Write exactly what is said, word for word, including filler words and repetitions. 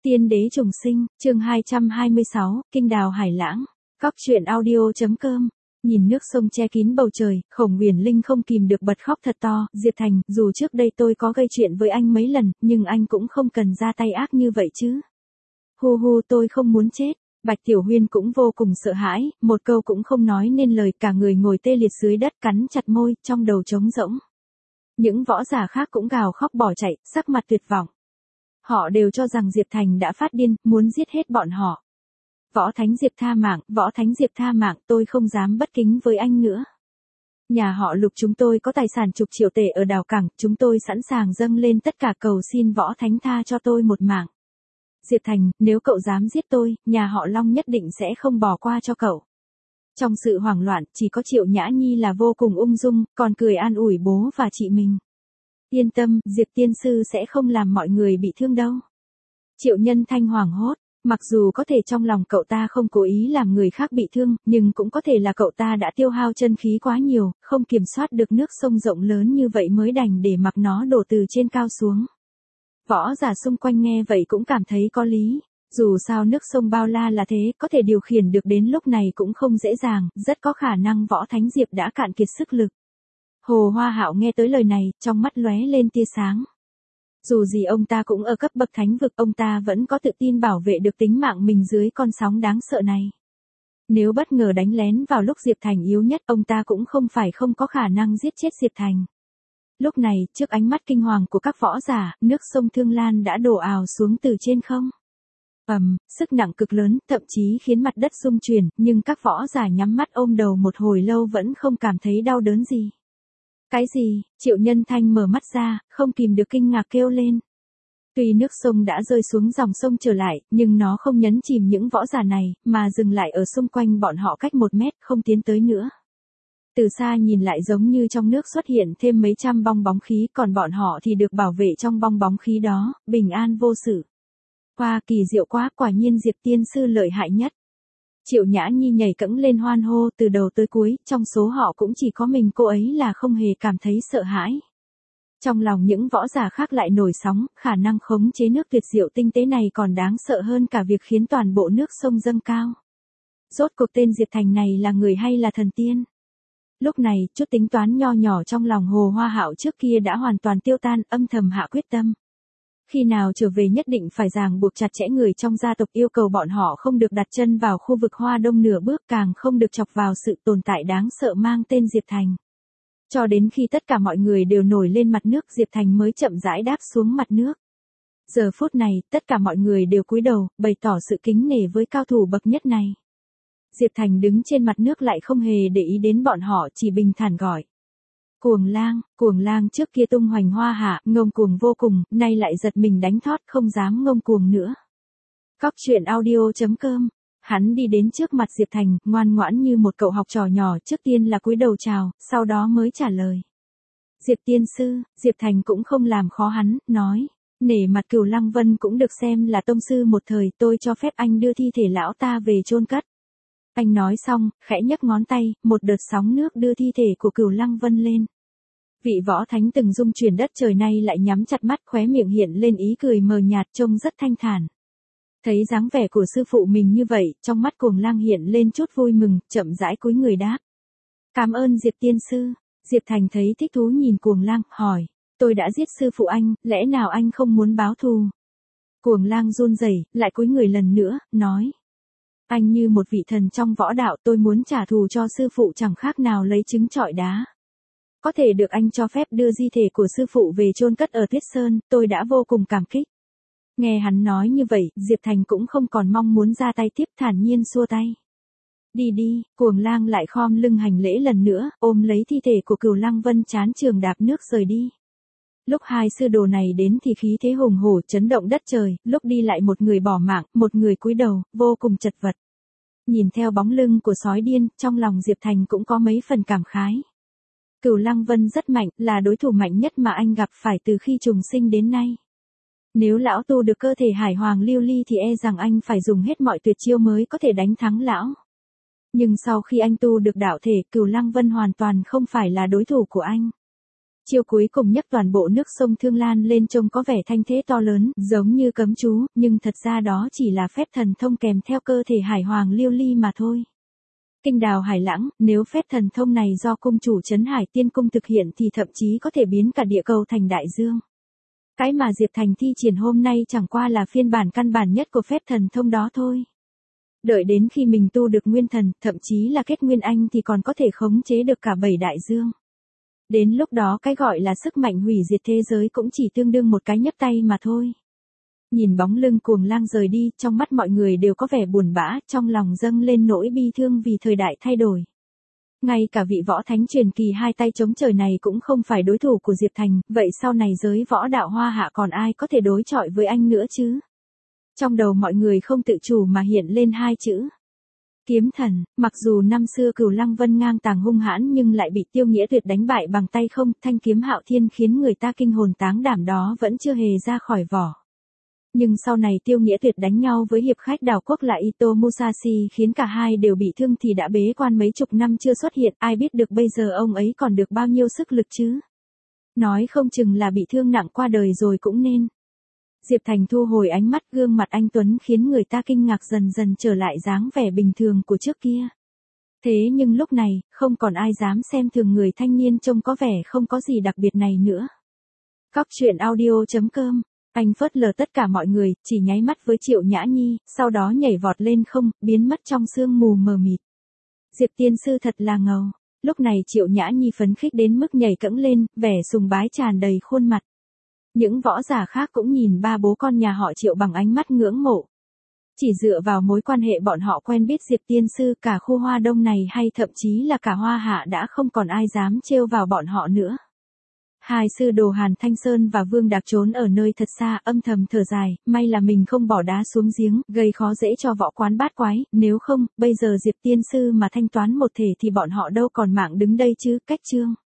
Tiên đế trùng sinh, chương hai trăm hai mươi sáu, Kinh đào hải lãng. Cóc truyện audio.com. Nhìn nước sông che kín bầu trời, Khổng Uyển Linh không kìm được bật khóc thật to. Diệp Thành, dù trước đây tôi có gây chuyện với anh mấy lần, nhưng anh cũng không cần ra tay ác như vậy chứ. Hu hu, tôi không muốn chết. Bạch Tiểu Huyên cũng vô cùng sợ hãi, một câu cũng không nói nên lời, cả người ngồi tê liệt dưới đất, cắn chặt môi, trong đầu trống rỗng. Những võ giả khác cũng gào khóc bỏ chạy, sắc mặt tuyệt vọng. Họ đều cho rằng Diệp Thành đã phát điên, muốn giết hết bọn họ. Võ Thánh Diệp tha mạng, Võ Thánh Diệp tha mạng, tôi không dám bất kính với anh nữa. Nhà họ Lục chúng tôi có tài sản chục triệu tệ ở đảo cảng, chúng tôi sẵn sàng dâng lên tất cả cầu xin Võ Thánh tha cho tôi một mạng. Diệp Thành, nếu cậu dám giết tôi, nhà họ Long nhất định sẽ không bỏ qua cho cậu. Trong sự hoảng loạn, chỉ có Triệu Nhã Nhi là vô cùng ung dung, còn cười an ủi bố và chị mình. Yên tâm, Diệp tiên sư sẽ không làm mọi người bị thương đâu. Triệu Nhân Thanh hoảng hốt, mặc dù có thể trong lòng cậu ta không cố ý làm người khác bị thương, nhưng cũng có thể là cậu ta đã tiêu hao chân khí quá nhiều, không kiểm soát được nước sông rộng lớn như vậy mới đành để mặc nó đổ từ trên cao xuống. Võ giả xung quanh nghe vậy cũng cảm thấy có lý. Dù sao nước sông bao la là thế, có thể điều khiển được đến lúc này cũng không dễ dàng, rất có khả năng Võ Thánh Diệp đã cạn kiệt sức lực. Hồ Hoa Hạo nghe tới lời này, trong mắt lóe lên tia sáng. Dù gì ông ta cũng ở cấp bậc thánh vực, ông ta vẫn có tự tin bảo vệ được tính mạng mình dưới con sóng đáng sợ này. Nếu bất ngờ đánh lén vào lúc Diệp Thành yếu nhất, ông ta cũng không phải không có khả năng giết chết Diệp Thành. Lúc này, trước ánh mắt kinh hoàng của các võ giả, nước sông Thương Lan đã đổ ào xuống từ trên không. Ầm, sức nặng cực lớn, thậm chí khiến mặt đất rung chuyển, nhưng các võ giả nhắm mắt ôm đầu một hồi lâu vẫn không cảm thấy đau đớn gì. Cái gì? Triệu Nhân Thanh mở mắt ra, không kìm được kinh ngạc kêu lên. Tuy nước sông đã rơi xuống dòng sông trở lại, nhưng nó không nhấn chìm những võ giả này, mà dừng lại ở xung quanh bọn họ cách một mét, không tiến tới nữa. Từ xa nhìn lại giống như trong nước xuất hiện thêm mấy trăm bong bóng khí, còn bọn họ thì được bảo vệ trong bong bóng khí đó, bình an vô sự. Qua kỳ diệu quá, quả nhiên Diệp tiên sư lợi hại nhất. Triệu Nhã Nhi nhảy cẫng lên hoan hô, từ đầu tới cuối, trong số họ cũng chỉ có mình cô ấy là không hề cảm thấy sợ hãi. Trong lòng những võ giả khác lại nổi sóng, khả năng khống chế nước tuyệt diệu tinh tế này còn đáng sợ hơn cả việc khiến toàn bộ nước sông dâng cao. Rốt cuộc tên Diệp Thành này là người hay là thần tiên? Lúc này, chút tính toán nho nhỏ trong lòng Hồ Hoa Hạo trước kia đã hoàn toàn tiêu tan, âm thầm hạ quyết tâm. Khi nào trở về nhất định phải ràng buộc chặt chẽ người trong gia tộc, yêu cầu bọn họ không được đặt chân vào khu vực Hoa Đông nửa bước, càng không được chọc vào sự tồn tại đáng sợ mang tên Diệp Thành. Cho đến khi tất cả mọi người đều nổi lên mặt nước, Diệp Thành mới chậm rãi đáp xuống mặt nước. Giờ phút này, tất cả mọi người đều cúi đầu, bày tỏ sự kính nể với cao thủ bậc nhất này. Diệp Thành đứng trên mặt nước lại không hề để ý đến bọn họ, chỉ bình thản gọi. Cuồng lang, cuồng lang trước kia tung hoành hoa hạ, ngông cuồng vô cùng, nay lại giật mình đánh thót, không dám ngông cuồng nữa. Cóc truyện audio.com. Hắn đi đến trước mặt Diệp Thành, ngoan ngoãn như một cậu học trò nhỏ, trước tiên là cúi đầu chào, sau đó mới trả lời. Diệp tiên sư, Diệp Thành cũng không làm khó hắn, nói. Nể mặt Cửu Lăng Vân cũng được xem là tông sư một thời, tôi cho phép anh đưa thi thể lão ta về chôn cất. Anh nói xong, khẽ nhấc ngón tay, một đợt sóng nước đưa thi thể của Cửu Lăng Vân lên. Vị võ thánh từng dung chuyển đất trời nay lại nhắm chặt mắt, khóe miệng hiện lên ý cười mờ nhạt, trông rất thanh thản. Thấy dáng vẻ của sư phụ mình như vậy, trong mắt Cuồng Lang hiện lên chút vui mừng, chậm rãi cúi người đáp. Cảm ơn Diệp tiên sư. Diệp Thành thấy thích thú nhìn Cuồng Lang, hỏi. Tôi đã giết sư phụ anh, lẽ nào anh không muốn báo thù? Cuồng Lang run rẩy, lại cúi người lần nữa, nói. Anh như một vị thần trong võ đạo, tôi muốn trả thù cho sư phụ chẳng khác nào lấy trứng trọi đá. Có thể được anh cho phép đưa di thể của sư phụ về chôn cất ở Tuyết Sơn, tôi đã vô cùng cảm kích. Nghe hắn nói như vậy, Diệp Thành cũng không còn mong muốn ra tay tiếp, thản nhiên xua tay. Đi đi, Cuồng Lang lại khom lưng hành lễ lần nữa, ôm lấy thi thể của Cửu Lăng Vân, chán trường đạp nước rời đi. Lúc hai sư đồ này đến thì khí thế hùng hổ, chấn động đất trời, lúc đi lại một người bỏ mạng, một người cúi đầu, vô cùng chật vật. Nhìn theo bóng lưng của sói điên, trong lòng Diệp Thành cũng có mấy phần cảm khái. Cửu Lăng Vân rất mạnh, là đối thủ mạnh nhất mà anh gặp phải từ khi trùng sinh đến nay. Nếu lão tu được cơ thể hải hoàng lưu ly thì e rằng anh phải dùng hết mọi tuyệt chiêu mới có thể đánh thắng lão. Nhưng sau khi anh tu được đạo thể, Cửu Lăng Vân hoàn toàn không phải là đối thủ của anh. Chiêu cuối cùng nhấc toàn bộ nước sông Thương Lan lên trông có vẻ thanh thế to lớn, giống như cấm chú, nhưng thật ra đó chỉ là phép thần thông kèm theo cơ thể hải hoàng liêu ly mà thôi. Kinh đào hải lãng, nếu phép thần thông này do cung chủ trấn Hải Tiên Cung thực hiện thì thậm chí có thể biến cả địa cầu thành đại dương. Cái mà Diệp Thành thi triển hôm nay chẳng qua là phiên bản căn bản nhất của phép thần thông đó thôi. Đợi đến khi mình tu được nguyên thần, thậm chí là kết nguyên anh thì còn có thể khống chế được cả bảy đại dương. Đến lúc đó cái gọi là sức mạnh hủy diệt thế giới cũng chỉ tương đương một cái nhấc tay mà thôi. Nhìn bóng lưng cuồng lang rời đi, trong mắt mọi người đều có vẻ buồn bã, trong lòng dâng lên nỗi bi thương vì thời đại thay đổi. Ngay cả vị võ thánh truyền kỳ hai tay chống trời này cũng không phải đối thủ của Diệp Thành, vậy sau này giới võ đạo Hoa Hạ còn ai có thể đối chọi với anh nữa chứ? Trong đầu mọi người không tự chủ mà hiện lên hai chữ. Kiếm thần, mặc dù năm xưa Cửu Lăng Vân ngang tàng hung hãn nhưng lại bị Tiêu Nghĩa Tuyệt đánh bại bằng tay không, thanh kiếm Hạo Thiên khiến người ta kinh hồn táng đảm đó vẫn chưa hề ra khỏi vỏ. Nhưng sau này Tiêu Nghĩa Tuyệt đánh nhau với hiệp khách đảo quốc là Ito Musashi khiến cả hai đều bị thương thì đã bế quan mấy chục năm chưa xuất hiện, ai biết được bây giờ ông ấy còn được bao nhiêu sức lực chứ? Nói không chừng là bị thương nặng qua đời rồi cũng nên. Diệp Thành thu hồi ánh mắt, gương mặt anh tuấn khiến người ta kinh ngạc dần dần trở lại dáng vẻ bình thường của trước kia. Thế nhưng lúc này, không còn ai dám xem thường người thanh niên trông có vẻ không có gì đặc biệt này nữa. Cóc truyện audio chấm com. Anh phớt lờ tất cả mọi người, chỉ nháy mắt với Triệu Nhã Nhi, sau đó nhảy vọt lên không, biến mất trong sương mù mờ mịt. Diệp tiên sư thật là ngầu. Lúc này Triệu Nhã Nhi phấn khích đến mức nhảy cẫng lên, vẻ sùng bái tràn đầy khuôn mặt. Những võ giả khác cũng nhìn ba bố con nhà họ Triệu bằng ánh mắt ngưỡng mộ. Chỉ dựa vào mối quan hệ bọn họ quen biết Diệp tiên sư, cả khu Hoa Đông này hay thậm chí là cả Hoa Hạ đã không còn ai dám trêu vào bọn họ nữa. Hai sư đồ Hàn Thanh Sơn và Vương Đạc trốn ở nơi thật xa, âm thầm thở dài, may là mình không bỏ đá xuống giếng, gây khó dễ cho võ quán bát quái, nếu không, bây giờ Diệp tiên sư mà thanh toán một thể thì bọn họ đâu còn mạng đứng đây chứ, cách chương.